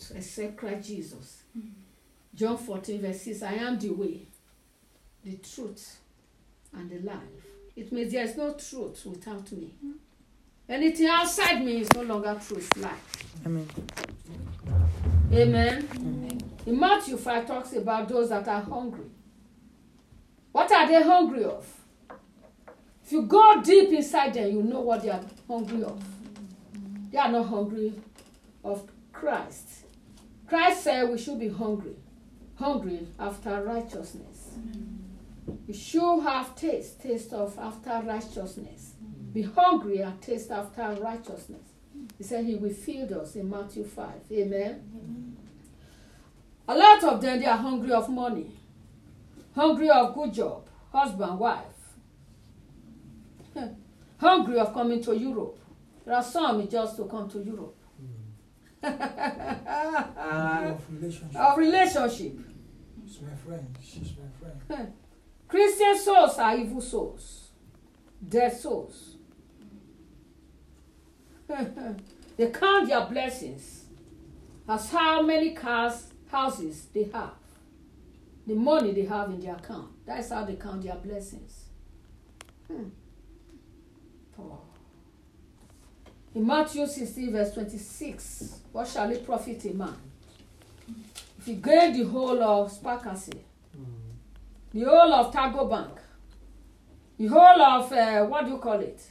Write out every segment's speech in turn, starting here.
truth except Christ Jesus. John 14 verse 6, I am the way, the truth, and the life. It means there is no truth without me. Anything outside me is no longer truth, life. Amen. Amen. Amen. In Matthew 5 talks about those that are hungry. What are they hungry of? If you go deep inside them, you know what they are hungry of. They are not hungry of Christ. Christ said we should be hungry after righteousness. We should have taste of after righteousness. Be hungry and taste after righteousness. He said he will feed us in Matthew 5. Amen. A lot of them, they are hungry of money, hungry of good job, husband, wife, hungry of coming to Europe. There are some just to come to Europe. Of relationship. She's my friend. She's my friend. Christian souls are evil souls, dead souls. They count their blessings as how many cars, houses they have, the money they have in their account. That's how they count their blessings. Oh. In Matthew 16 verse 26, what shall it profit a man if he gain the whole of Sparkacy, the whole of Tago Bank, the whole of what do you call it?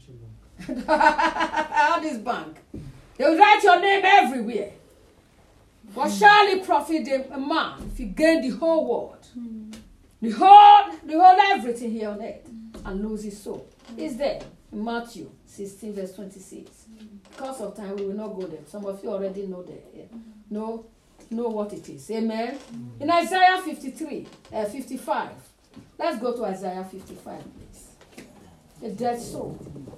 This bank. They will write your name everywhere. What shall it profit a man if he gain the whole world, the whole everything here on earth, and lose his soul? It's there in Matthew 16 verse 26. Because of time, we will not go there. Some of you already know there. Yeah. Know what it is. Amen. In Isaiah 55. Let's go to Isaiah 55, please. A dead soul.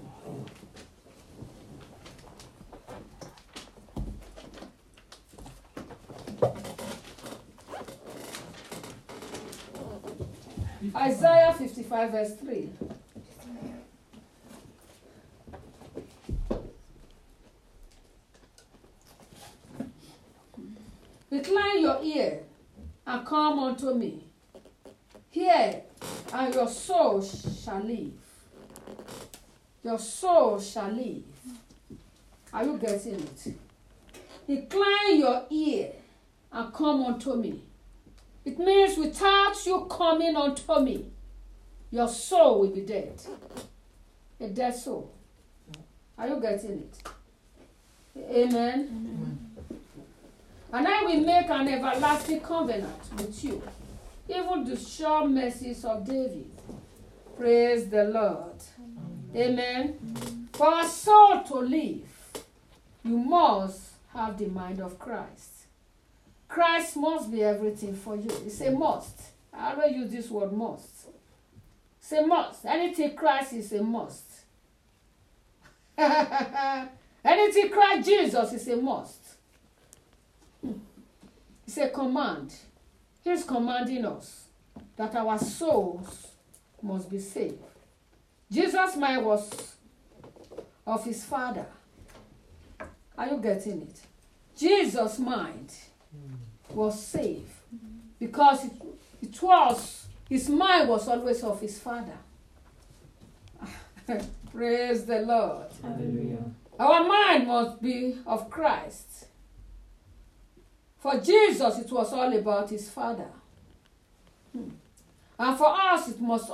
Isaiah 55 verse 3. Incline your ear and come unto me. Hear, and your soul shall live. Your soul shall live. Are you getting it? Incline your ear and come unto me. It means without you coming unto me, your soul will be dead. A dead soul. Are you getting it? Amen. Amen. And I will make an everlasting covenant with you, even the sure mercies of David. Praise the Lord. Amen. For a soul to live, you must have the mind of Christ. Christ must be everything for you. It's a must. I always use this word must. It's a must. Anything Christ is a must. Anything Christ Jesus is a must. It's a command. He's commanding us that our souls must be saved. Jesus' mind was of his Father. Are you getting it? Jesus' mind was saved because it was, his mind was always of his Father. Praise the Lord. Hallelujah. Our mind must be of Christ. For Jesus, it was all about his Father. And for us, it must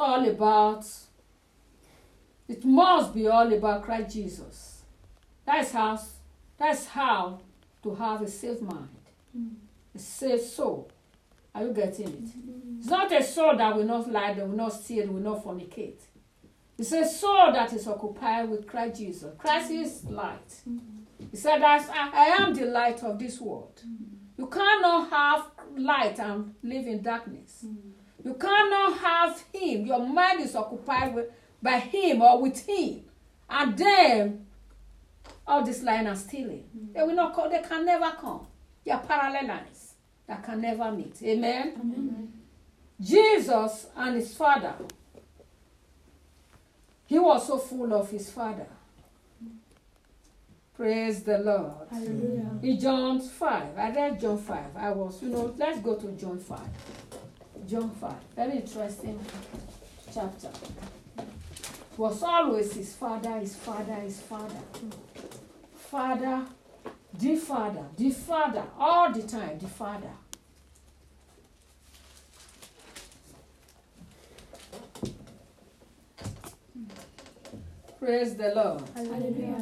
be all about Christ Jesus. That's how to have a saved mind. A saved soul. Are you getting it? It's not a soul that will not lie, that will not steal, will not fornicate. It's a soul that is occupied with Christ Jesus. Christ is light. He said, I am the light of this world. You cannot have light and live in darkness. You cannot have him. Your mind is occupied by him or with him. And then all this lying and stealing. They will not come, they can never come. They are parallel lines that can never meet. Amen? Amen. Jesus and his Father. He was so full of his Father. Praise the Lord. Hallelujah. In John 5, I read John 5. Let's go to John 5. John 5, very interesting chapter. Was always his father, his father, his father. Father, the father, all the time, the father. Praise the Lord. Hallelujah.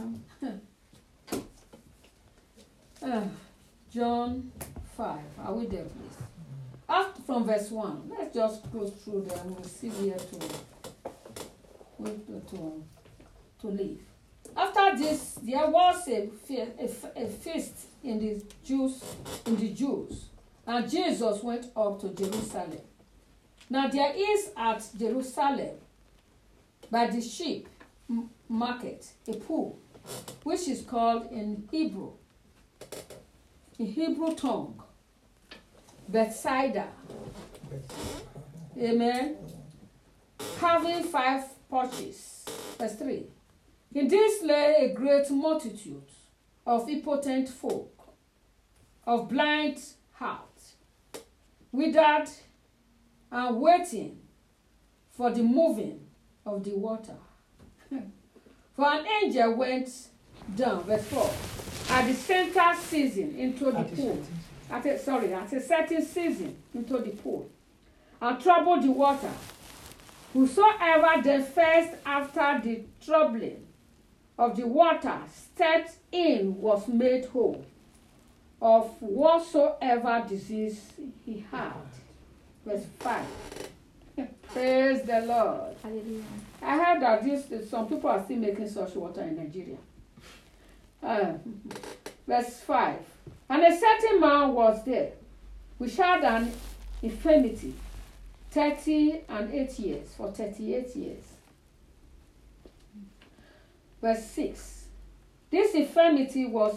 John 5, are we there, please? After from verse 1, let's just go through there and we'll see where to live. After this, there was a feast in the Jews, and Jesus went up to Jerusalem. Now there is at Jerusalem, by the sheep market, a pool, which is called in Hebrew tongue, Bethsaida. Amen. Having 5 porches. Verse 3. In this lay a great multitude of impotent folk, of blind hearts, withered and waiting for the moving of the water. For an angel went down, verse 4, at the center season into the pool. At a certain season into the pool, and troubled the water. Whosoever then first after the troubling of the water stepped in was made whole of whatsoever disease he had. Verse 5. Praise the Lord. Hallelujah. I heard that some people are still making such water in Nigeria. Verse 5. And a certain man was there, which had an infirmity, 38 years, for 38 years. Verse 6. This infirmity was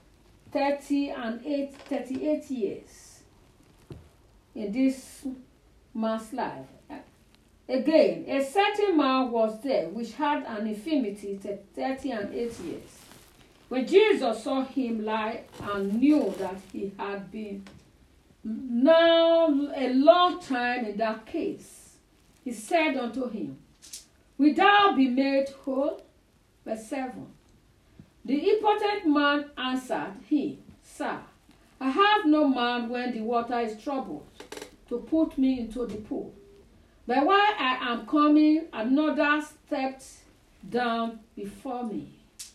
38 years in this man's life. Again, a certain man was there, which had an infirmity 38 years. When Jesus saw him lie and knew that he had been now a long time in that case, he said unto him, Will thou be made whole? Verse 7. The impotent man answered him, Sir, I have no man when the water is troubled to put me into the pool. But while I am coming, another stepped down before me.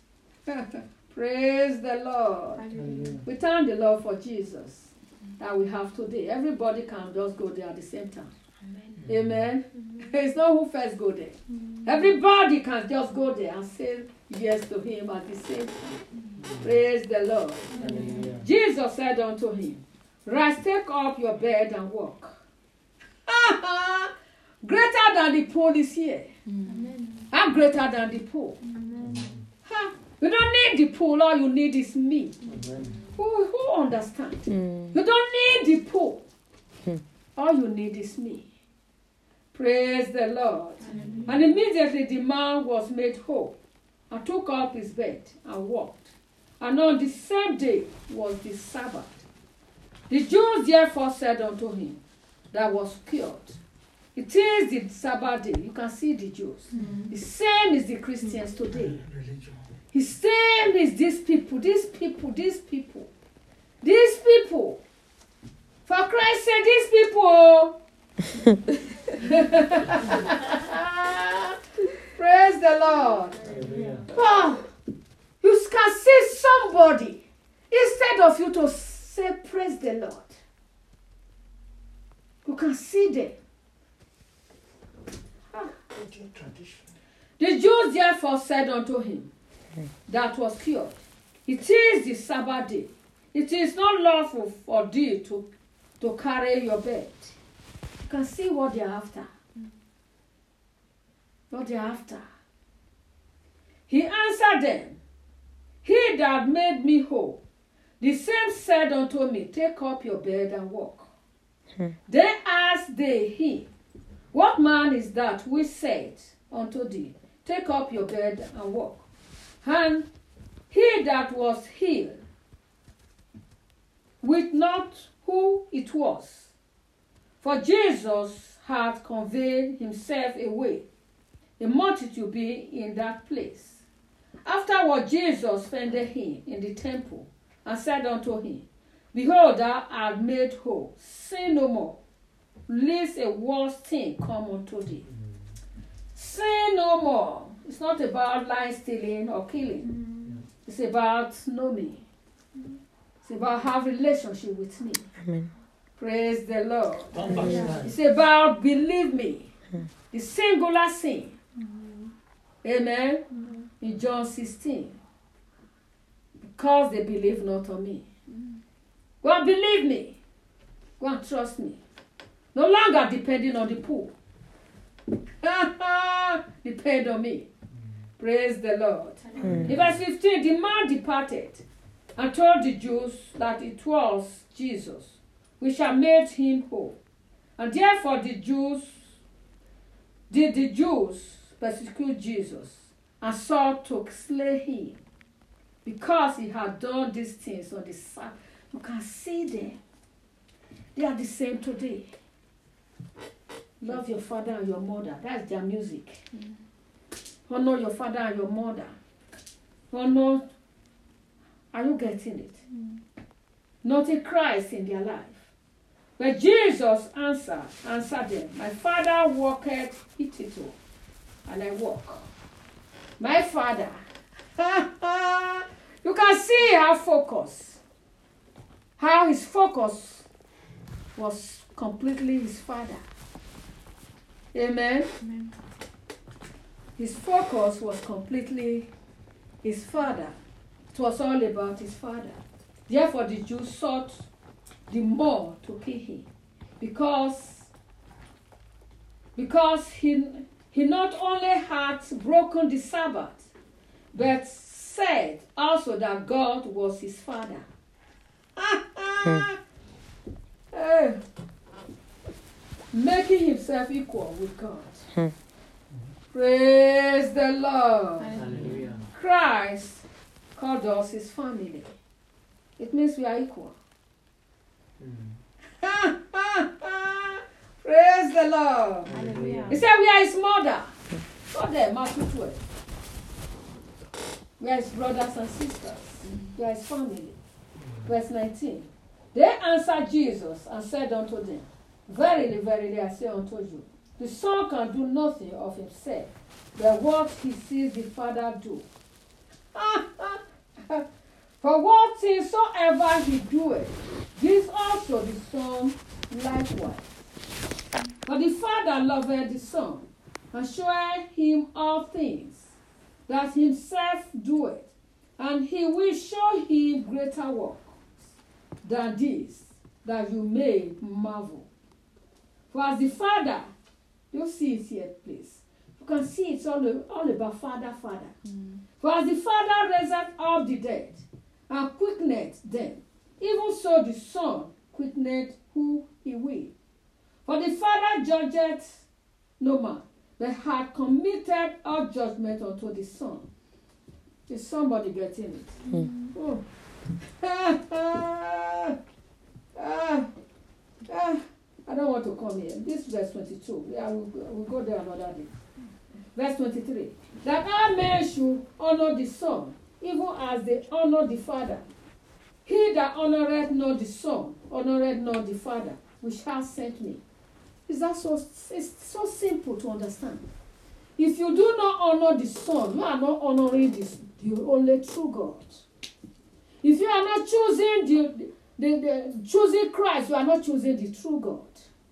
Praise the Lord. Hallelujah. We thank the Lord for Jesus that we have today. Everybody can just go there at the same time. Amen. It's not who first go there. Everybody can just go there and say yes to him at the same time. Praise the Lord. Jesus said unto him, Rise, take up your bed and walk. Greater than the pool is here. I'm greater than the pool. You don't need the pool, all you need is me. Who understands? You don't need the pool. All you need is me. Praise the Lord. And immediately the man was made whole and took up his bed and walked. And on the same day was the Sabbath. The Jews therefore said unto him that was cured, It is the Sabbath day. You can see the Jews. The same is the Christians today. The same is these people. For Christ's sake, these people. Praise the Lord. Oh, you can see somebody instead of you to say praise the Lord. You can see them. The Jews therefore said unto him that was cured, It is the Sabbath day. It is not lawful for thee to carry your bed. You can see what they are after. What they are after. He answered them, He that made me whole, the same said unto me, Take up your bed and walk. Then asked they him, What man is that which said unto thee, Take up your bed and walk? And He that was healed, wist not who it was, for Jesus had conveyed himself away, a multitude being in that place. Afterward Jesus found him in the temple, and said unto him, Behold, thou art made whole, sin no more, lest a worse thing come unto thee. Sin no more. It's not about lying, stealing, or killing. It's about know me. It's about have relationship with me. Amen. Praise the Lord. Amen. It's about believe me. The singular sin. Amen. In John 16. Because they believe not on me. Go and believe me. Go and trust me. No longer depending on the poor. Depend on me. Praise the Lord. In verse 15, the man departed and told the Jews that it was Jesus which had made him whole. And therefore the Jews persecute Jesus and sought to slay him because he had done these things on the Sabbath. You can see them. They are the same today. Love your father and your mother. That's their music. Honor your father and your mother. Honor. Are you getting it? Not a Christ in their life. But Jesus answered them, My Father worketh hitherto, and I walk. My Father. You can see how his focus was completely his Father. Amen. Amen. His focus was completely his Father. It was all about his Father. Therefore, the Jews sought the more to kill him, because he not only had broken the Sabbath, but said also that God was his Father. Making himself equal with God. Praise the Lord. Hallelujah. Christ called us his family. It means we are equal. Praise the Lord. Hallelujah. He said we are his mother. Go there, Matthew 12. We are his brothers and sisters. We are his family. Verse 19. They answered Jesus and said unto them, Verily, verily, I say unto you, the Son can do nothing of himself, but what he sees the Father do. For what things soever he doeth, this also the Son likewise. For the Father loveth the Son, and showeth him all things that himself doeth, and he will show him greater works than this, that you may marvel. For as the Father, you see it here, please. You can see it's all about Father. For as the Father raiseth up the dead, and quickeneth them, even so the Son quickeneth who he will. For the Father judgeth no man, but hath committed all judgment unto the Son. Is somebody getting it? Oh. I don't want to come here. This is verse 22. We'll go there another day. Verse 23. That all men should honor the Son, even as they honor the Father. He that honoreth not the Son, honoreth not the Father, which hath sent me. Is that so? It's so simple to understand. If you do not honor the Son, you are not honoring the only true God. If you are not choosing choosing Christ, you are not choosing the true God.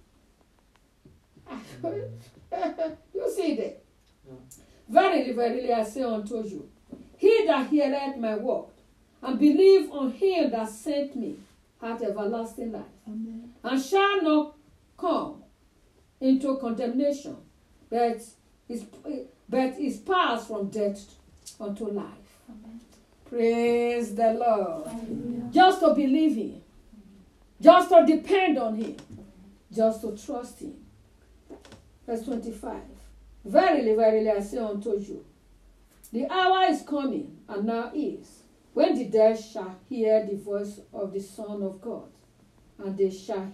You see that? Verily, verily, I say unto you, he that heareth my word, and believe on him that sent me, hath everlasting life, and shall not come into condemnation, but is passed from death unto life. Amen. Praise the Lord. Hallelujah. Just to believe him, just to depend on him, just to trust him. Verse 25. Verily, verily, I say unto you, the hour is coming, and now is, when the dead shall hear the voice of the Son of God, and they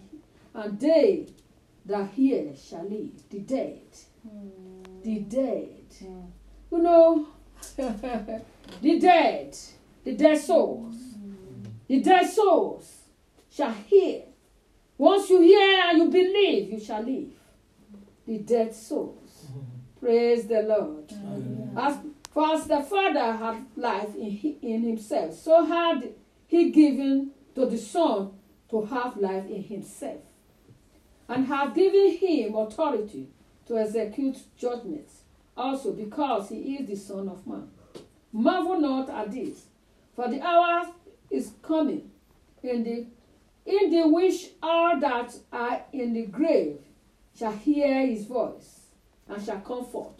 that hear shall live. The dead. The dead. You know, the dead souls. The dead souls shall hear. Once you hear and you believe, you shall live. The dead souls. Praise the Lord. As the Father had life in himself, so had he given to the Son to have life in himself, and have given him authority to execute judgments, also because he is the Son of Man. Marvel not at this, for the hour is coming, in the which all that are in the grave shall hear his voice, and shall comfort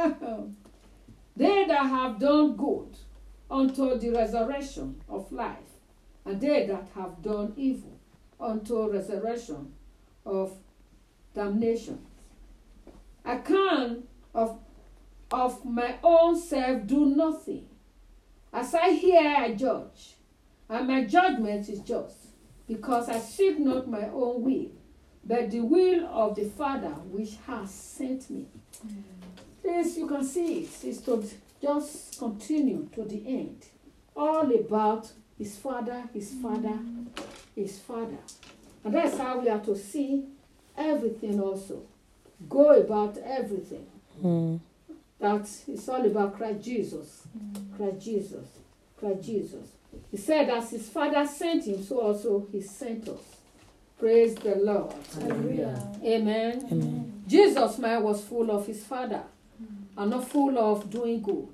they that have done good unto the resurrection of life, and they that have done evil unto resurrection of damnation. I can of my own self do nothing. As I hear, I judge, and my judgment is just, because I seek not my own will, but the will of the Father which has sent me. This, you can see it, is to just continue to the end. All about his Father, his Father, his Father. And that's how we are to see everything also. Go about everything. That it's all about Christ Jesus. Christ Jesus. Christ Jesus. He said as his Father sent him, so also he sent us. Praise the Lord. Hallelujah. Amen. Amen. Jesus' mind was full of his Father and not full of doing good.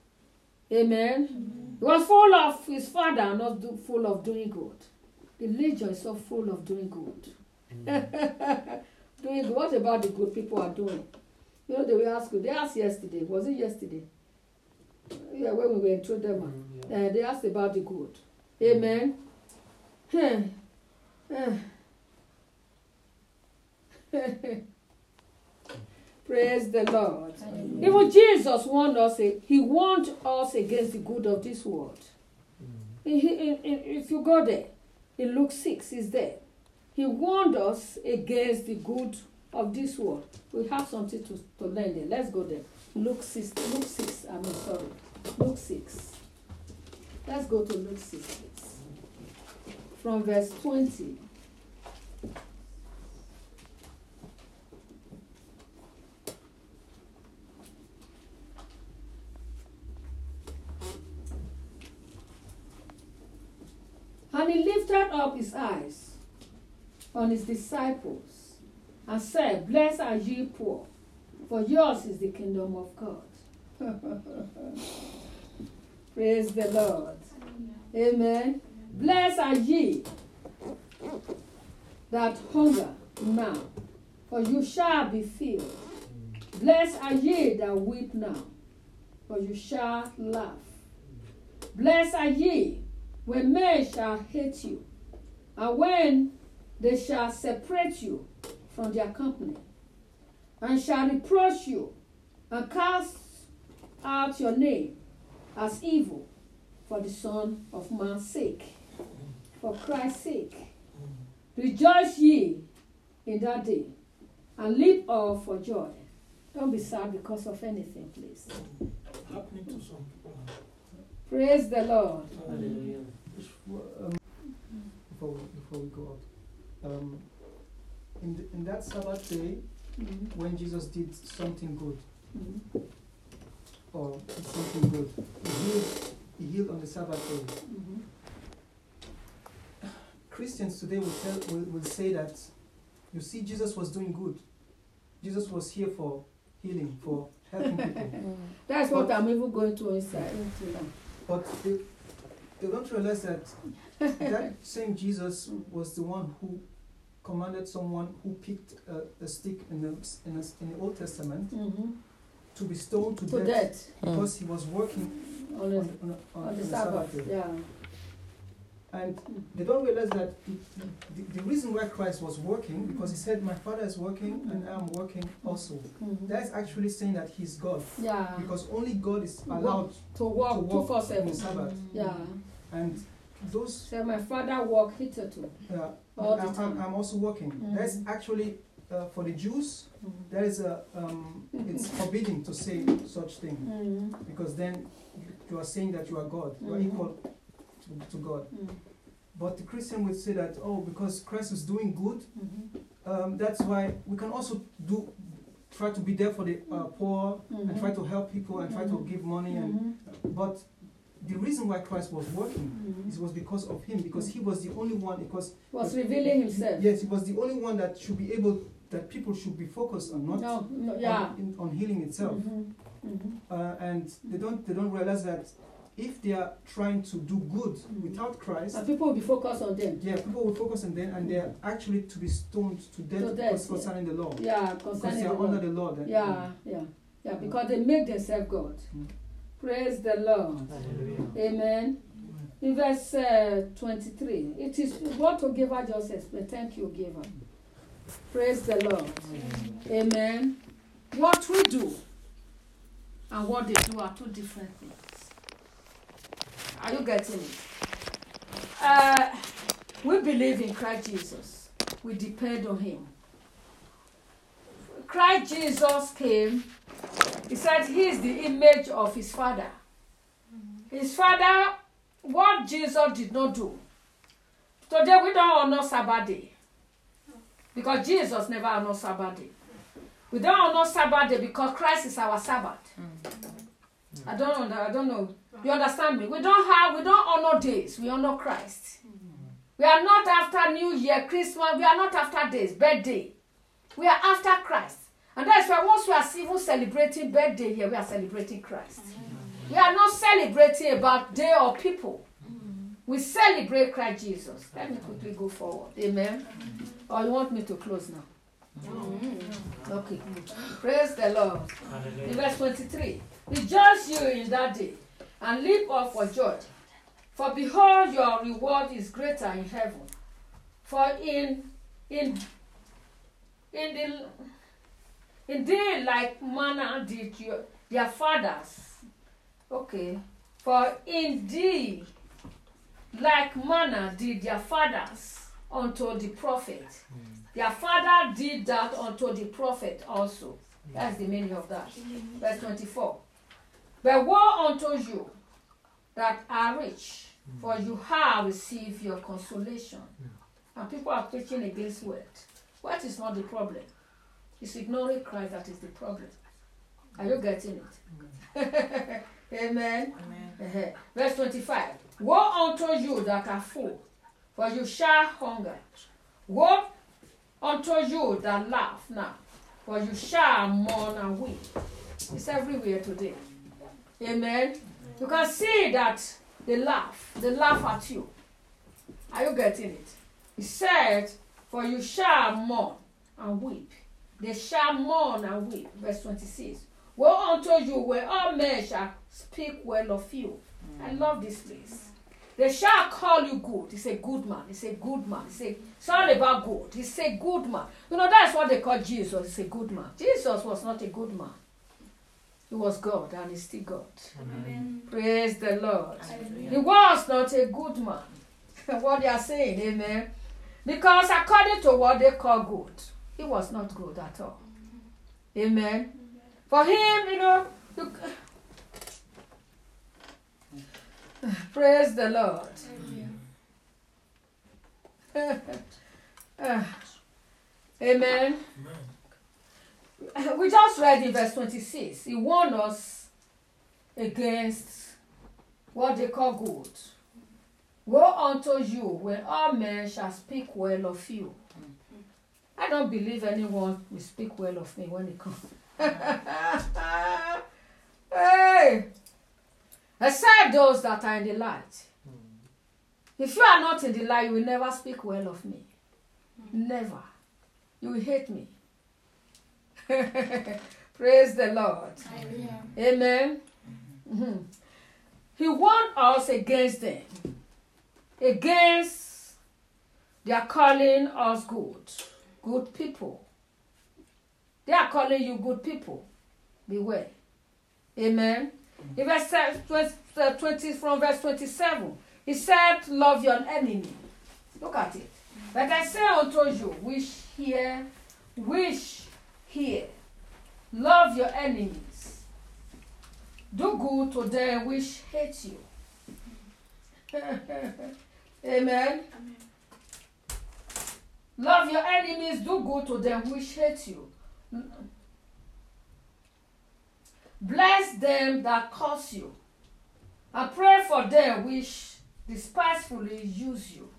Amen. He was full of his Father and not full of doing good. Religion is so full of doing good. Doing good. What about the good people are doing? You know, they will ask you. They asked yesterday. Was it yesterday? Yeah, when we went through them. They asked about the good. Amen. Praise the Lord. Even Jesus warned us. He warned us against the good of this world. If you go there, in Luke 6, is there. He warned us against the good of this world. We have something to learn there. Let's go there. Luke 6. Luke 6. Let's go to Luke 6, please. From verse 20. And he lifted up his eyes on his disciples and said, Blessed are ye poor, for yours is the kingdom of God. Praise the Lord. Amen. Blessed are ye that hunger now, for you shall be filled. Blessed are ye that weep now, for you shall laugh. Blessed are ye when men shall hate you, and when they shall separate you from their company, and shall reproach you, and cast out your name as evil for the Son of Man's sake. For Christ's sake. Rejoice ye in that day, and leap off for joy. Don't be sad because of anything, please. Happening to some people. Praise the Lord. Hallelujah. Before we go out, in that Sabbath day, when Jesus did something good, or did something good, he healed on the Sabbath day. Christians today will say that, you see, Jesus was doing good. Jesus was here for healing, for helping people. That's what I'm even going to inside. But they don't realize that that same Jesus was the one who commanded someone who picked a stick in the Old Testament to be stoned to death because he was working on the Sabbath day. Yeah. And they don't realize that the reason why Christ was working, because he said, my Father is working and I am working also. That's actually saying that he's God. Yeah. Because only God is allowed to walk on the Sabbath. Yeah. And those, So my father walked hitherto. All the time. I'm also working. That's actually, for the Jews, there is it's forbidden to say such thing, because then you are saying that you are God, you are equal to God. But the Christian would say that, oh, because Christ is doing good, that's why we can also try to be there for the poor and try to help people and try to give money. But the reason why Christ was working was because of him, because he was the only one, because He was revealing himself. Yes, he was the only one that should be able, that people should be focused on, not on healing itself. And they don't realize that if they are trying to do good without Christ, And people will be focused on them. yeah, people will focus on them, and they are actually to be stoned to death concerning the law. Yeah, Because concerning they the are under law. the law. Then, Yeah, because they make themselves God. Praise the Lord. Hallelujah. Amen. In verse 23, it is what Ogeva just explained. Thank you, Ogeva. Praise the Lord. Amen. What we do and what they do are two different things. Are you getting it? We believe in Christ Jesus. We depend on him. Christ Jesus came. He said he is the image of his Father. His Father, what Jesus did not do. Today we don't honor Sabbath day. Because Jesus never honored Sabbath day. We don't honor Sabbath day because Christ is our Sabbath. I don't know. You understand me? We don't honor days. We honor Christ. We are not after New Year, Christmas. We are not after days, birthday. We are after Christ. And that's why once we are even celebrating birthday here, we are celebrating Christ. We are not celebrating about day or people. We celebrate Christ Jesus. Let me quickly go forward. Amen. Or you want me to close now? Okay. Praise the Lord. In verse 23. Rejoice you in that day, and leap up for joy. For behold, your reward is greater in heaven. For indeed like manna did their fathers. Okay. For indeed like manna did their fathers unto the prophet. Their father did that unto the prophet also. That's the meaning of that. Verse 24. But woe unto you that are rich, for you have received your consolation. And people are preaching against wealth. Wealth is not the problem. It's ignoring Christ that is the problem. Are you getting it? Amen. Amen. Verse 25. Woe unto you that are full, for you shall hunger. Woe unto you that laugh now, for you shall mourn and weep. It's everywhere today. Amen. You can see that they laugh at you. Are you getting it? He said, for you shall mourn and weep. They shall mourn and weep. Verse 26. Woe unto you where all men shall speak well of you. I love this place. They shall call you good. He's a good man. He's a good man. It's all about good. He's a good man. You know, that's what they call Jesus. He's a good man. Jesus was not a good man. He was God and he's still God. Amen. Praise the Lord. Hallelujah. He was not a good man. What they are saying, amen. Because according to what they call good, he was not good at all. Amen. For him, praise the Lord. Amen. We just read in verse 26. He warned us against what they call good. Woe unto you when all men shall speak well of you. I don't believe anyone will speak well of me when it comes. Hey! Except those that are in the light. If you are not in the light, you will never speak well of me. Never. You will hate me. Praise the Lord. Amen. He warned us against them. Against their calling us good people. They are calling you good people. Beware. Amen. In verse 20, from verse 27, He said, love your enemy. Look at it. But I say unto you, wish here, love your enemies. Do good to them which hate you. Amen. Amen. Love your enemies, do good to them which hate you. Bless them that curse you, and pray for them which despitefully use you.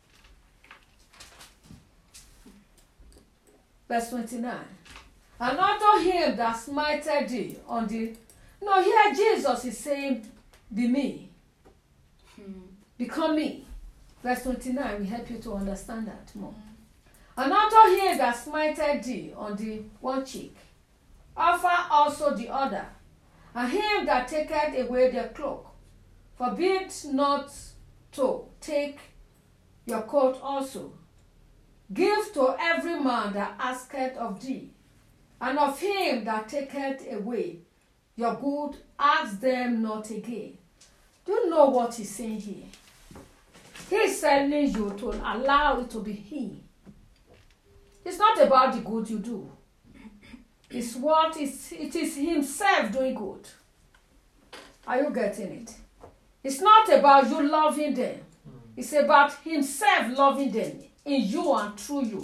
Verse 29. And unto him that smited thee on the... No, here Jesus is saying, be me. Become me. Verse 29 will help you to understand that more. And unto him that smited thee on the one cheek, offer also the other. And him that taketh away the cloak, forbid not to take your coat also. Give to every man that asketh of thee, and of him that taketh away your good, ask them not again. Do you know what he's saying here? He's telling you to allow it to be him. It's not about the good you do. It is himself doing good. Are you getting it? It's not about you loving them. It's about himself loving them in you and through you.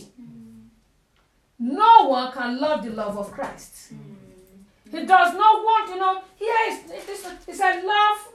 No one can love the love of Christ. He does not want, he said,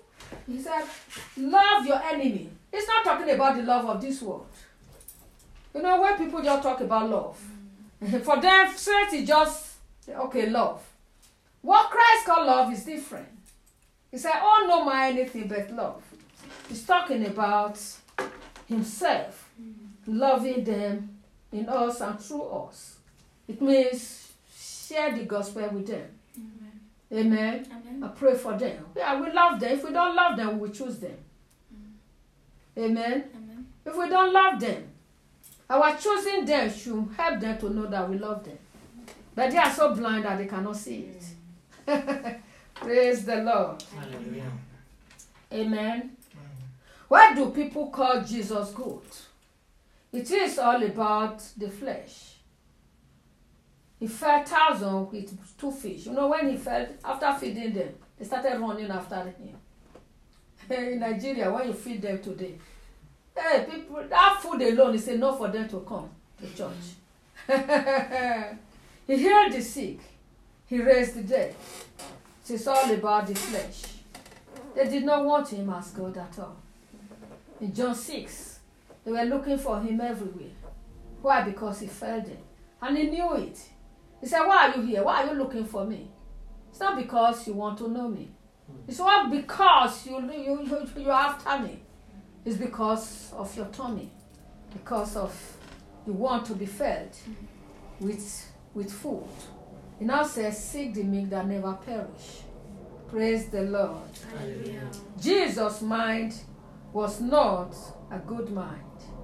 love your enemy. He's not talking about the love of this world. When people just talk about love, for them, straight is just, okay, love. What Christ called love is different. He said, oh, no mind anything but love. He's talking about himself, loving them in us and through us. It means share the gospel with them. Amen. Amen. I pray for them. Yeah, we love them. If we don't love them, we choose them. Amen. Amen. If we don't love them, our choosing them should help them to know that we love them. But they are so blind that they cannot see it. Praise the Lord. Hallelujah. Amen. Why do people call Jesus good? It is all about the flesh. He fed thousands with 2 fish. When he fed, after feeding them, they started running after him. In Nigeria, when you feed them today, people, that food alone is enough for them to come to church. He healed the sick. He raised the dead. It is all about the flesh. They did not want him as God at all. In John 6, they were looking for him everywhere. Why? Because he failed them. And he knew it. He said, why are you here? Why are you looking for me? It's not because you want to know me. It's not because you're after me. It's because of your tummy. Because of you want to be fed with food. He now says, seek the meat that never perish. Praise the Lord. Hallelujah. Jesus' mind was not a good mind.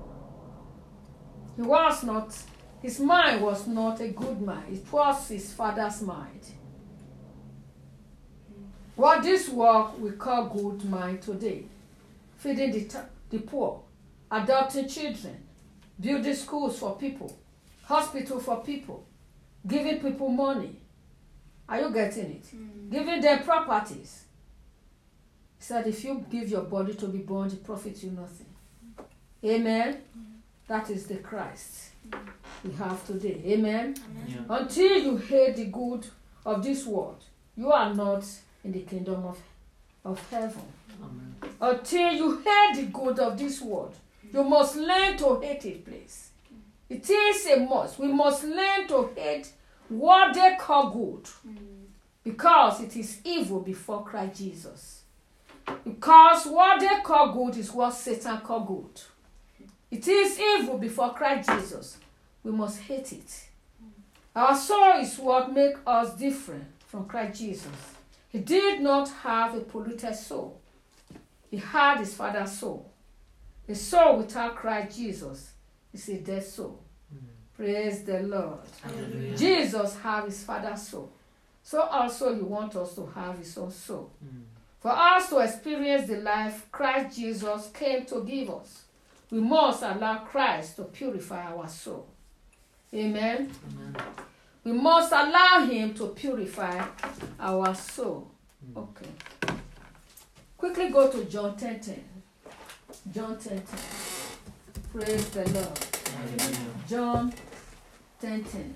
His mind was not a good mind. It was his father's mind. What this world we call good mind today. Feeding the poor, adopting children, building schools for people, hospital for people, giving people money. Are you getting it? Giving them properties. He said, if you give your body to be burned, it profits you nothing. Amen? That is the Christ we have today. Amen? Yeah. Until you hate the good of this world, you are not in the kingdom of heaven. Amen. Until you hate the good of this world, you must learn to hate it, please. It is a must. We must learn to hate what they call good, because it is evil before Christ Jesus. Because what they call good is what Satan call good. It is evil before Christ Jesus. We must hate it. Our soul is what makes us different from Christ Jesus. He did not have a polluted soul. He had his father's soul. A soul without Christ Jesus is a dead soul. Praise the Lord. Hallelujah. Jesus had his father's soul. So also he wants us to have his own soul. For us to experience the life Christ Jesus came to give us, we must allow Christ to purify our soul. Amen. Amen. We must allow him to purify our soul. Okay. Quickly go to John 10:10. John 10:10. Praise the Lord. Hallelujah. John 10:10.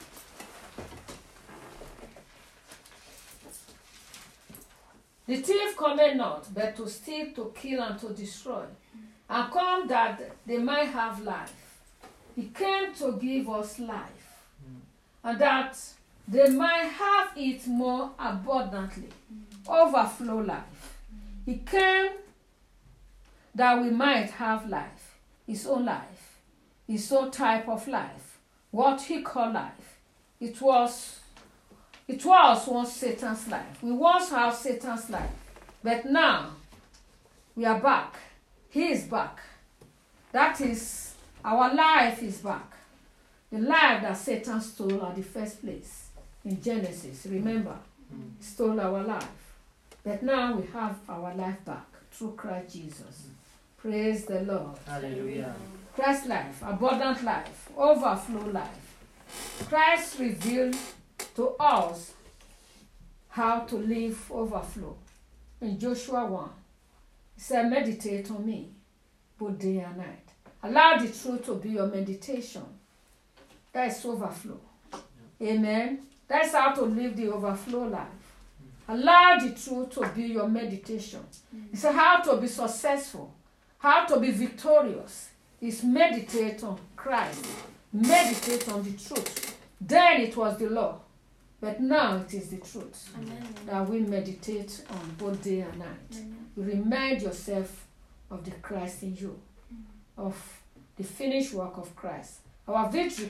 The thief cometh not, but to steal, to kill, and to destroy. And come that they might have life. He came to give us life, and that they might have it more abundantly. Overflow life. He came that we might have life, his own life, his own type of life, what he called life. It was once Satan's life. We once have Satan's life, but now we are back. He is back. That is, our life is back. The life that Satan stole at the first place in Genesis. Remember, he stole our life. But now we have our life back through Christ Jesus. Praise the Lord. Hallelujah. Christ's life, abundant life, overflow life. Christ revealed to us how to live overflow. In Joshua 1, he said, meditate on me both day and night. Allow the truth to be your meditation. That is overflow. Amen. That's how to live the overflow life. Allow the truth to be your meditation. He said how to be successful, how to be victorious is meditate on Christ. Meditate on the truth. Then it was the law, but now it is the truth. Amen. That we meditate on both day and night. Amen. You remind yourself of the Christ in you, of the finished work of Christ. Our victory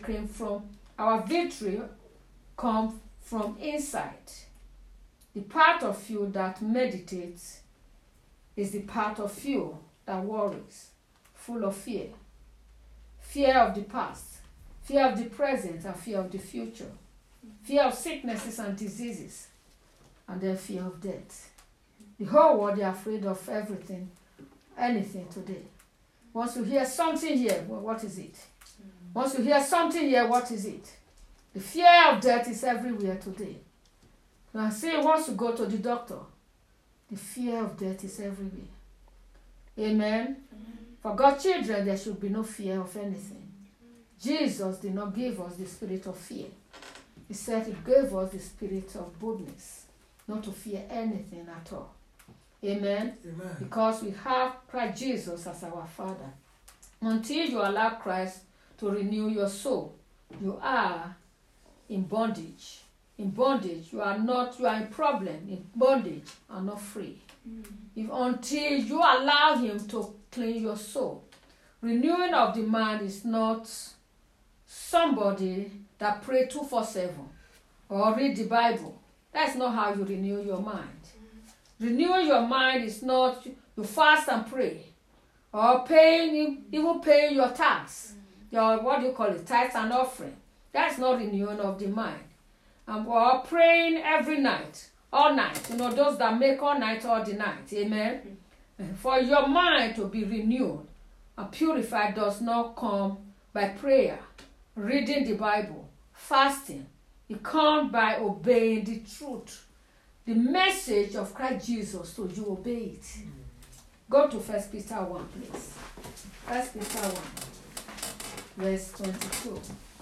comes from inside. The part of you that meditates is the part of you that worries, full of fear. Fear of the past, fear of the present, and fear of the future. Fear of sicknesses and diseases, and then fear of death. The whole world is afraid of everything, anything today. Once you hear something here, well, what is it? Once you hear something here, what is it? The fear of death is everywhere today. Now see, once you go to the doctor, the fear of death is everywhere. Amen? For God's children, there should be no fear of anything. Jesus did not give us the spirit of fear. He said he gave us the spirit of boldness, not to fear anything at all. Amen? Amen. Because we have Christ Jesus as our Father. Until you allow Christ to renew your soul, you are in bondage. In bondage, you are in problem. In bondage, are not free. Until you allow him to clean your soul. Renewing of the mind is not somebody that pray 2-4-7 or read the Bible. That's not how you renew your mind. Renewing your mind is not you fast and pray or even paying your tax, your tithes and offering. That's not renewing of the mind. Or praying every night, all night. Those that make all night, all the night. Amen. For your mind to be renewed and purified does not come by prayer, reading the Bible, fasting. It comes by obeying the truth. The message of Christ Jesus, so you obey it. Go to 1 Peter 1, please. 1 Peter 1, verse 22.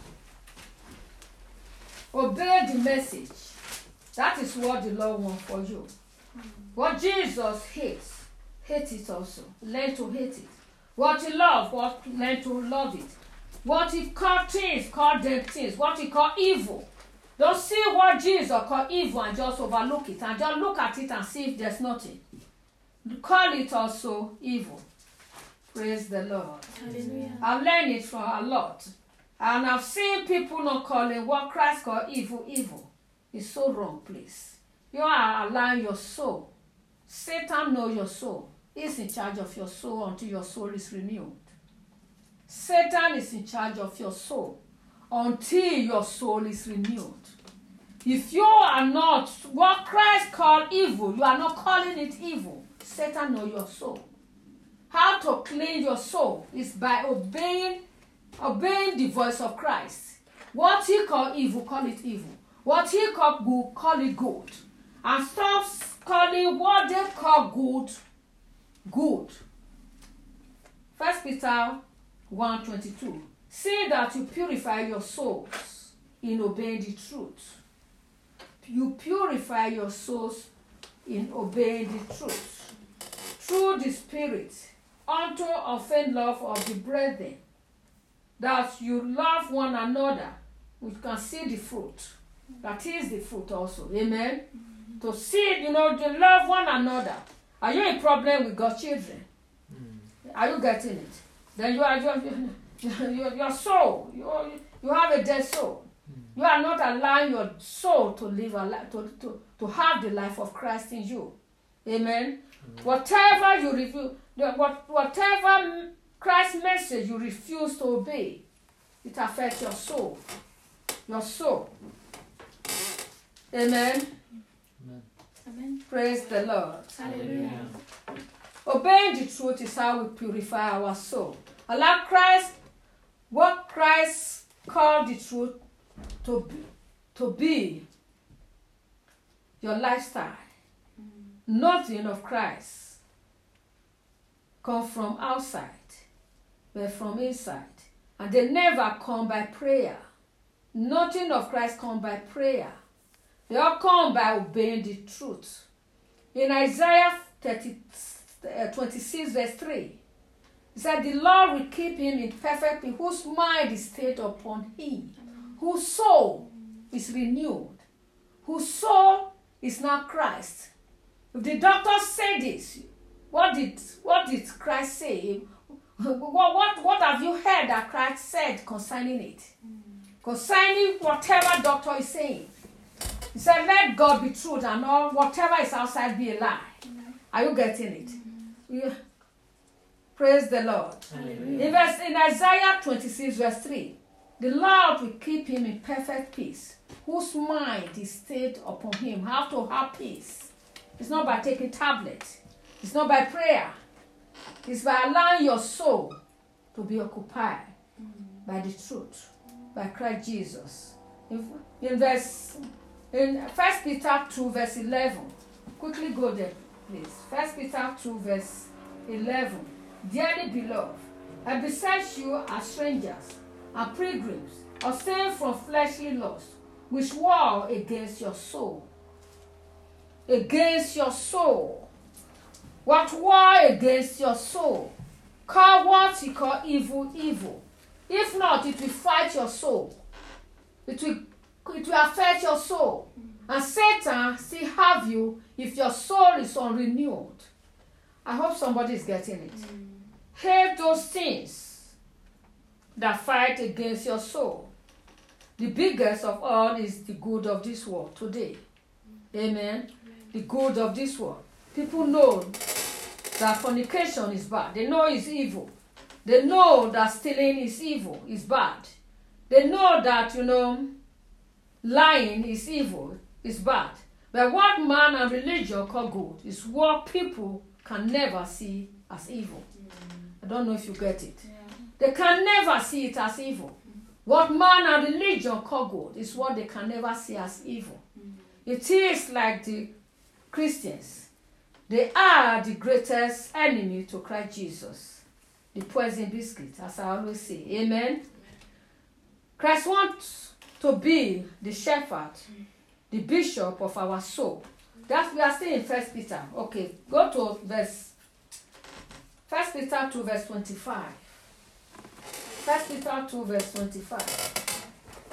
Obey the message. That is what the Lord wants for you. What Jesus hates, hate it also. Learn to hate it. What he loves, learn to love it. What he called things, call them things. What he called evil. Don't see what Jesus called evil and just overlook it. And just look at it and see if there's nothing. Call it also evil. Praise the Lord. Hallelujah. I've learned it from a lot. And I've seen people not calling what Christ called evil, evil. It's so wrong, please. You are allowing your soul. Satan knows your soul. He's in charge of your soul until your soul is renewed. Satan is in charge of your soul until your soul is renewed. If you are not what Christ called evil, you are not calling it evil. Satan knows your soul. How to clean your soul is by obeying the voice of Christ. What he called evil, call it evil. What he called good, call it good. And stop calling what they call good, good. 1 Peter 1:22. See that you purify your souls in obeying the truth. You purify your souls in obeying the truth. Through the Spirit, unto offend love of the brethren, that you love one another. We can see the fruit. That is the fruit also. Amen. Mm-hmm. To see, to love one another. Are you in problem with God's children? Are you getting it? Then you are your soul. You have a dead soul. You are not allowing your soul to live a life, to have the life of Christ in you. Amen. Whatever you refuse, whatever Christ's message you refuse to obey, it affects your soul. Your soul. Amen. Amen. Praise the Lord. Hallelujah. Obeying the truth is how we purify our soul. Allow Christ, what Christ called the truth to be your lifestyle. Nothing of Christ come from outside, but from inside. And they never come by prayer. Nothing of Christ come by prayer. They all come by obeying the truth. In Isaiah 26 verse 3, it said, the Lord will keep him in perfect peace, whose mind is stayed upon him, whose soul is renewed, whose soul is not Christ. If the doctor said this, what did Christ say? What have you heard that Christ said concerning it? Concerning whatever doctor is saying. He said, let God be truth and all whatever is outside be a lie. Are you getting it? Yeah. Praise the Lord. In Isaiah 26 verse 3, the Lord will keep him in perfect peace, whose mind is stayed upon him. How to have peace? It's not by taking tablets. It's not by prayer. It's by allowing your soul to be occupied by the truth, by Christ Jesus. In 1 Peter 2 verse 11, quickly go there, please. 1 Peter 2 verse 11. Dearly beloved, I beseech you as strangers and pilgrims, abstain from fleshly lusts, which war against your soul. Against your soul. What war against your soul? Call what you call evil, evil. If not, it will fight your soul. It will affect your soul. And Satan still have you if your soul is unrenewed. I hope somebody is getting it. Hate those things that fight against your soul. The biggest of all is the good of this world today. Amen. The good of this world. People know that fornication is bad. They know it's evil. They know that stealing is evil, is bad. They know that, lying is evil, is bad. But what man and religion call good is what people can never see as evil. I don't know if you get it. They can never see it as evil. What man and religion call good is what they can never see as evil. It is like the Christians. They are the greatest enemy to Christ Jesus. The poison biscuit, as I always say. Amen. Christ wants to be the shepherd, the bishop of our soul. That we are still in 1 Peter. Okay, go to 1 Peter 2 verse 25. 1 Peter 2 verse 25.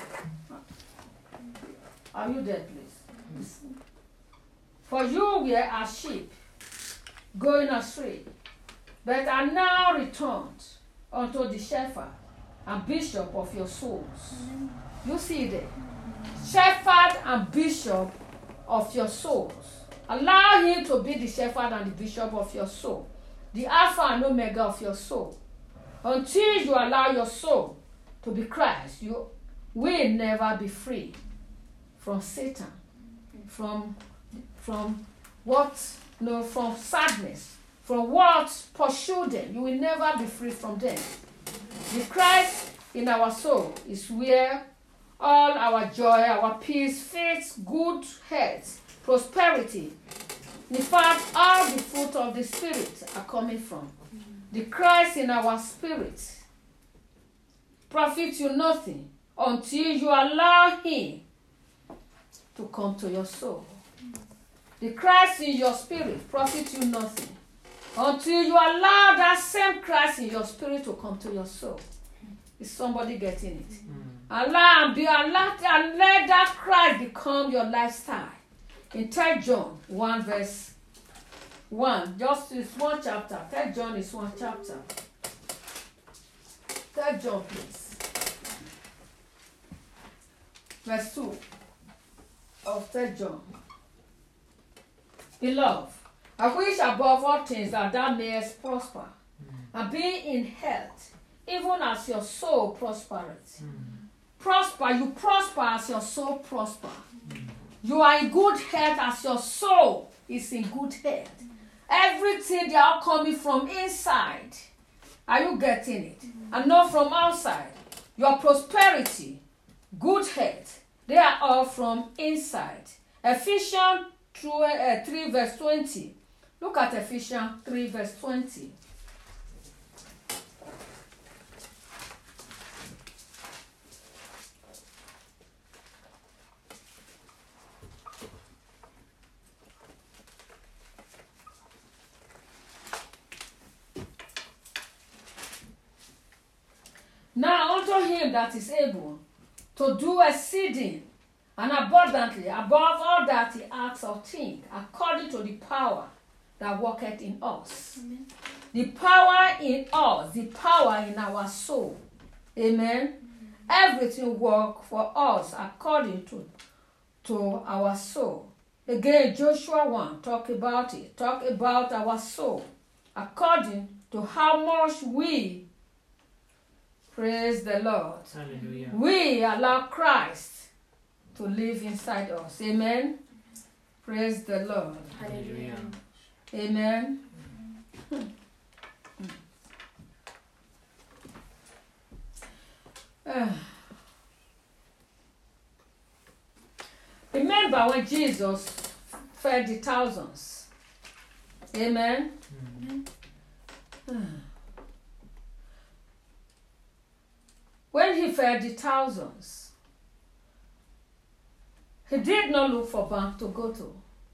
Are you there, please? For you were as sheep, going astray, but are now returned unto the shepherd and bishop of your souls. You see there? Shepherd and bishop of your souls. Allow him to be the shepherd and the bishop of your soul, the Alpha and Omega of your soul. Until you allow your soul to be Christ, you will never be free from Satan, from what, from sadness, from what pursue them. You will never be free from them. The Christ in our soul is where all our joy, our peace, faith, good health, prosperity, in fact, all the fruit of the Spirit are coming from. The Christ in our spirit profits you nothing until you allow him to come to your soul. The Christ in your spirit profits you nothing until you allow that same Christ in your spirit to come to your soul. Is somebody getting it? Allow and let that Christ become your lifestyle. In 3 John 1 verse 1, just is one chapter. 3 John is one chapter. 3 John, please. Verse 2 of 3 John. Beloved, I wish above all things that thou mayest prosper, and be in health, even as your soul prospereth. Prosper, you prosper as your soul prosper. You are in good health as your soul is in good health. Everything they are coming from inside. Are you getting it? And not from outside. Your prosperity, good health, they are all from inside. Ephesians 3 verse 20. Look at Ephesians 3 verse 20. Now unto him that is able to do exceeding and abundantly above all that he asks or think, according to the power that worketh in us. Amen. The power in us, the power in our soul. Amen. Everything works for us according to our soul. Again, Joshua 1, talk about it. Talk about our soul. According to how much we, praise the Lord. Hallelujah. We allow Christ to live inside us. Amen. Praise the Lord. Hallelujah. Amen. Remember when Jesus fed the thousands. Amen. When he fed the thousands, he did not look for bank to go to.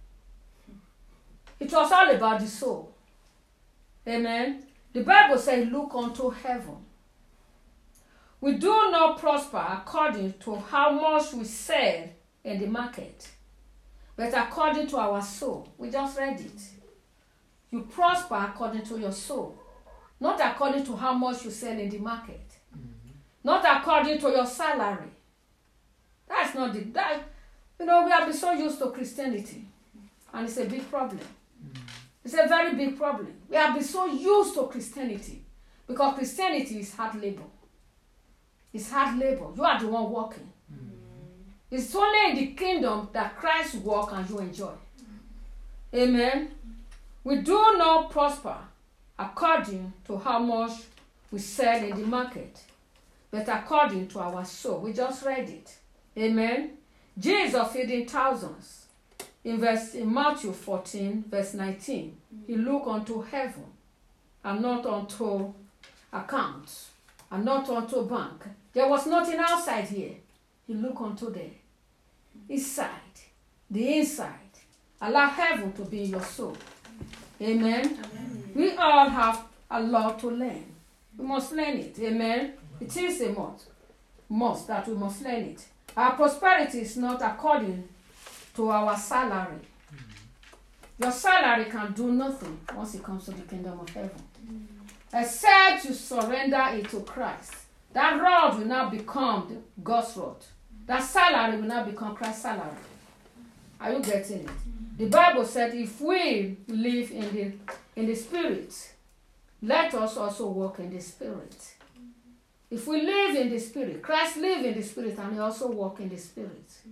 It was all about the soul. Amen. The Bible says, look unto heaven. We do not prosper according to how much we sell in the market, but according to our soul. We just read it. You prosper according to your soul, not according to how much you sell in the market. Not according to your salary. That's not the... we have been so used to Christianity. And it's a big problem. It's a very big problem. We have been so used to Christianity. Because Christianity is hard labor. It's hard labor. You are the one working. It's only in the kingdom that Christ works and you enjoy. Amen. We do not prosper according to how much we sell in the market, but according to our soul. We just read it. Amen. Jesus feeding thousands. In Matthew 14, verse 19, he looked unto heaven and not unto accounts and not unto bank. There was nothing outside here. He looked unto the inside, the inside. Allow heaven to be in your soul. Amen. Amen. We all have a lot to learn. We must learn it. Amen. It is a must that we must learn it. Our prosperity is not according to our salary. Your salary can do nothing once it comes to the kingdom of heaven. Except you surrender it to Christ. That rod will now become God's rod. That salary will now become Christ's salary. Are you getting it? The Bible said if we live in the Spirit, let us also walk in the Spirit. If we live in the Spirit, Christ lives in the Spirit and he also walks in the Spirit.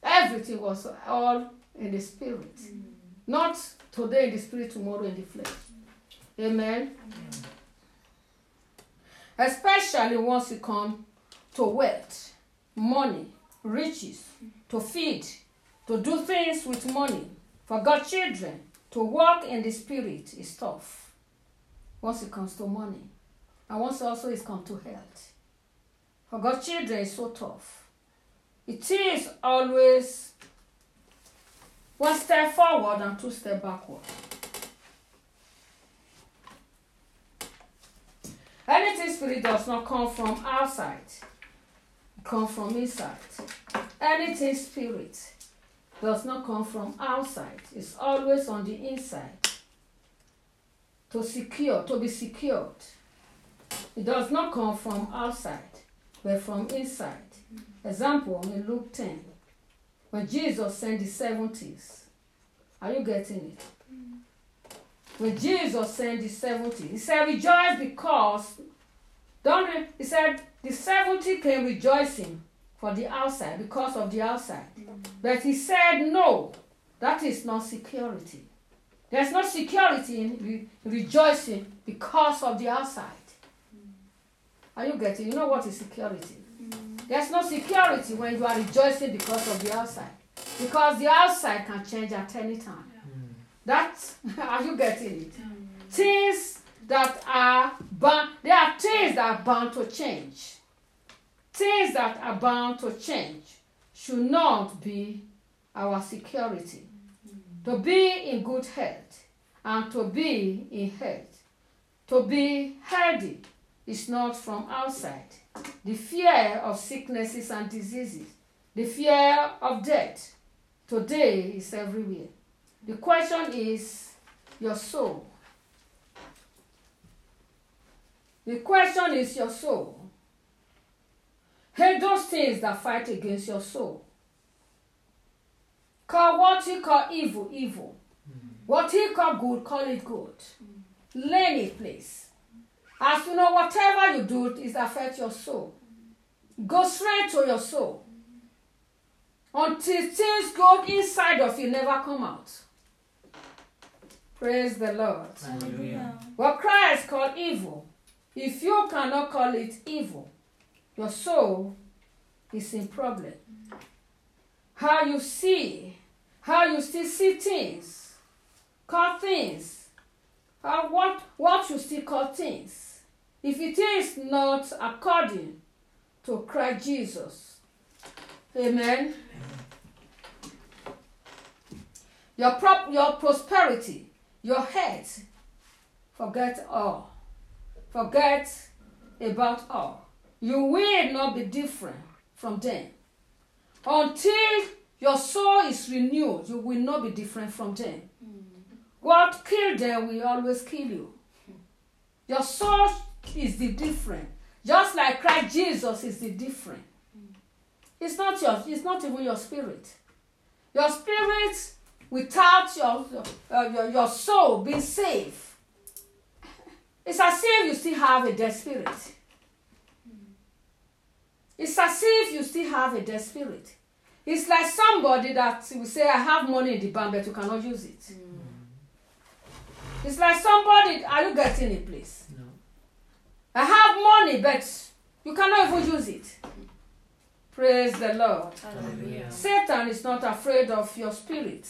Everything was all in the spirit. Not today in the spirit, tomorrow in the flesh. Amen. Especially once you come to wealth, money, riches, to feed, to do things with money. For God's children, to walk in the spirit is tough. Once it comes to money. And once also it comes to health. For God's children, it's so tough. It is always one step forward and two steps backward. Anything spirit does not come from outside. It comes from inside. Anything spirit does not come from outside. It's always on the inside. To be secured. It does not come from outside, but from inside. Example in Luke 10. When Jesus sent the 70s. Are you getting it? When Jesus sent the 70, he said, rejoice because, he said, the 70 came rejoicing for the outside, because of the outside. But he said, no, that is not security. There's no security in rejoicing because of the outside. Are you getting it? You know what is security? There's no security when you are rejoicing because of the outside. Because the outside can change at any time. Are you getting it? Things that are bound, there are things that are bound to change. Things that are bound to change should not be our security. To be in good health and to be in health, to be healthy is not from outside. The fear of sicknesses and diseases, the fear of death, today is everywhere. The question is your soul. The question is your soul. Hate those things that fight against your soul. Call what you call evil, evil. What you call good, call it good. Learn it, please. As you know, whatever you do, it affects your soul. Go straight to your soul. Until things go inside of you, never come out. Praise the Lord. Hallelujah. What Christ called evil, if you cannot call it evil, your soul is in problem. How you still see things, call things, what you still call things. If it is not according to Christ Jesus, amen. Your prosperity, your health, forget all. Forget about all. You will not be different from them. Until your soul is renewed, you will not be different from them. What killed them will always kill you. Your soul is the different. Just like Christ Jesus is the different. It's not even your spirit. Your spirit, without your soul being saved, it's as if you still have a dead spirit. It's as if you still have a dead spirit. It's like somebody that will say, I have money in the bank, but you cannot use it. It's like somebody, are you getting it, please? No. I have money, but you cannot even use it. Praise the Lord. Hallelujah. Satan is not afraid of your spirit.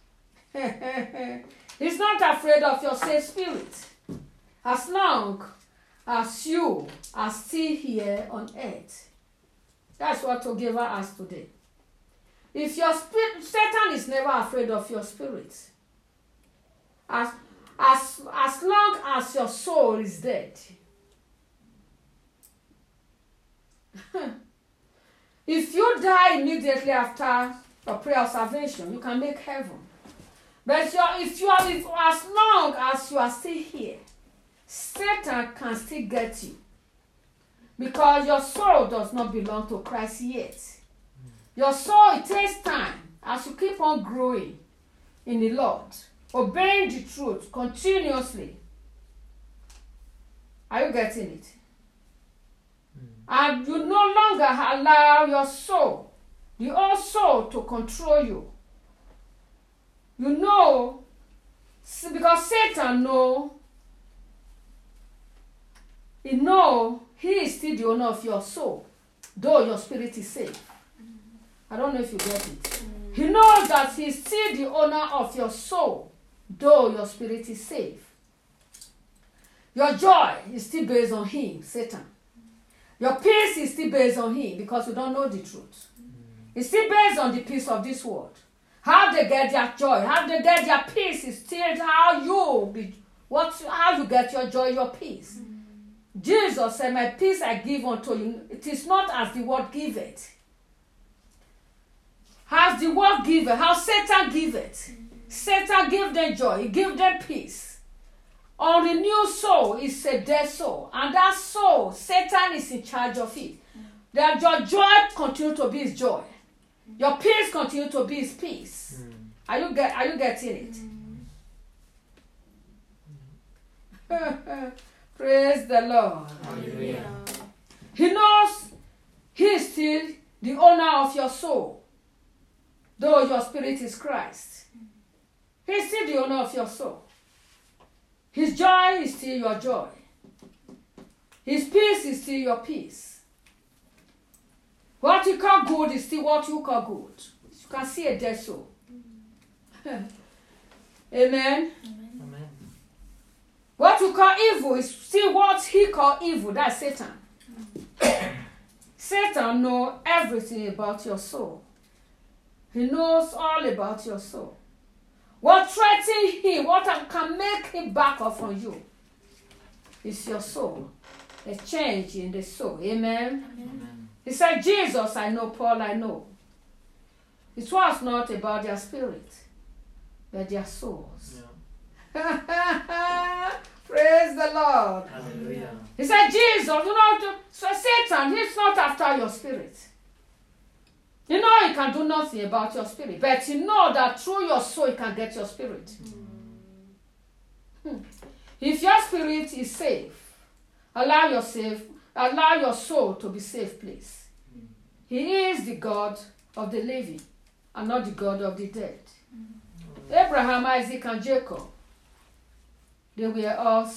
He's not afraid of your safe spirit. As long as you are still here on earth. That's what Together has today. If your spirit, Satan is never afraid of your spirit. As long as your soul is dead. If you die immediately after your prayer of salvation, you can make heaven. But as long as you are still here, Satan can still get you. Because your soul does not belong to Christ yet. Your soul, it takes time as you keep on growing in the Lord, obeying the truth continuously. Are you getting it? And you no longer allow your soul the old soul to control you. You know, because Satan know, he is still the owner of your soul, though your spirit is safe. I don't know if you get it. He knows that he's still the owner of your soul, though your spirit is safe. Your joy is still based on him, Satan. Your peace is still based on him because you don't know the truth. It's still based on the peace of this world. How they get their joy, how they get their peace is still how you get your joy, your peace. Jesus said, my peace I give unto you. It is not as the world giveth. As the world giveth, how Satan giveth. Satan give them joy, he give them peace. Unrenewed soul is a dead soul. And that soul, Satan is in charge of it. That your joy continue to be his joy. Your peace continue to be his peace. Are you getting it? Praise the Lord. Hallelujah. He knows he is still the owner of your soul, though your spirit is Christ. He is still the owner of your soul. His joy is still your joy. His peace is still your peace. What you call good is still what you call good. You can see a dead soul. Amen. Amen. What you call evil is still what he called evil. That's Satan. Satan knows everything about your soul. He knows all about your soul. What threatens him, what can make him back off on you is your soul. A change in the soul. Amen. Amen. He said, Jesus, I know, Paul, I know. It was not about their spirit, but their souls. Yeah. Praise the Lord. Hallelujah. He said, Jesus, so Satan, he's not after your spirit. You know he can do nothing about your spirit, but you know that through your soul he can get your spirit. If your spirit is safe, allow your soul to be safe, please. He is the God of the living and not the God of the dead. Abraham, Isaac, and Jacob, they all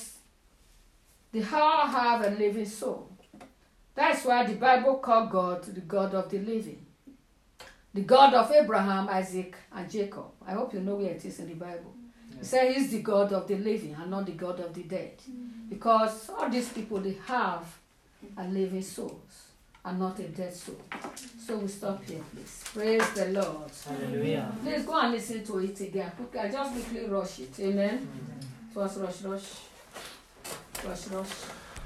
have a living soul. That's why the Bible called God the God of the living. The God of Abraham, Isaac, and Jacob. I hope you know where it is in the Bible. He said he's the God of the living and not the God of the dead. Because all these people, they have a living souls and not a dead soul. So we stop here, please. Praise the Lord. Hallelujah. Please go and listen to it again. I just quickly rush it. Amen. It was rush.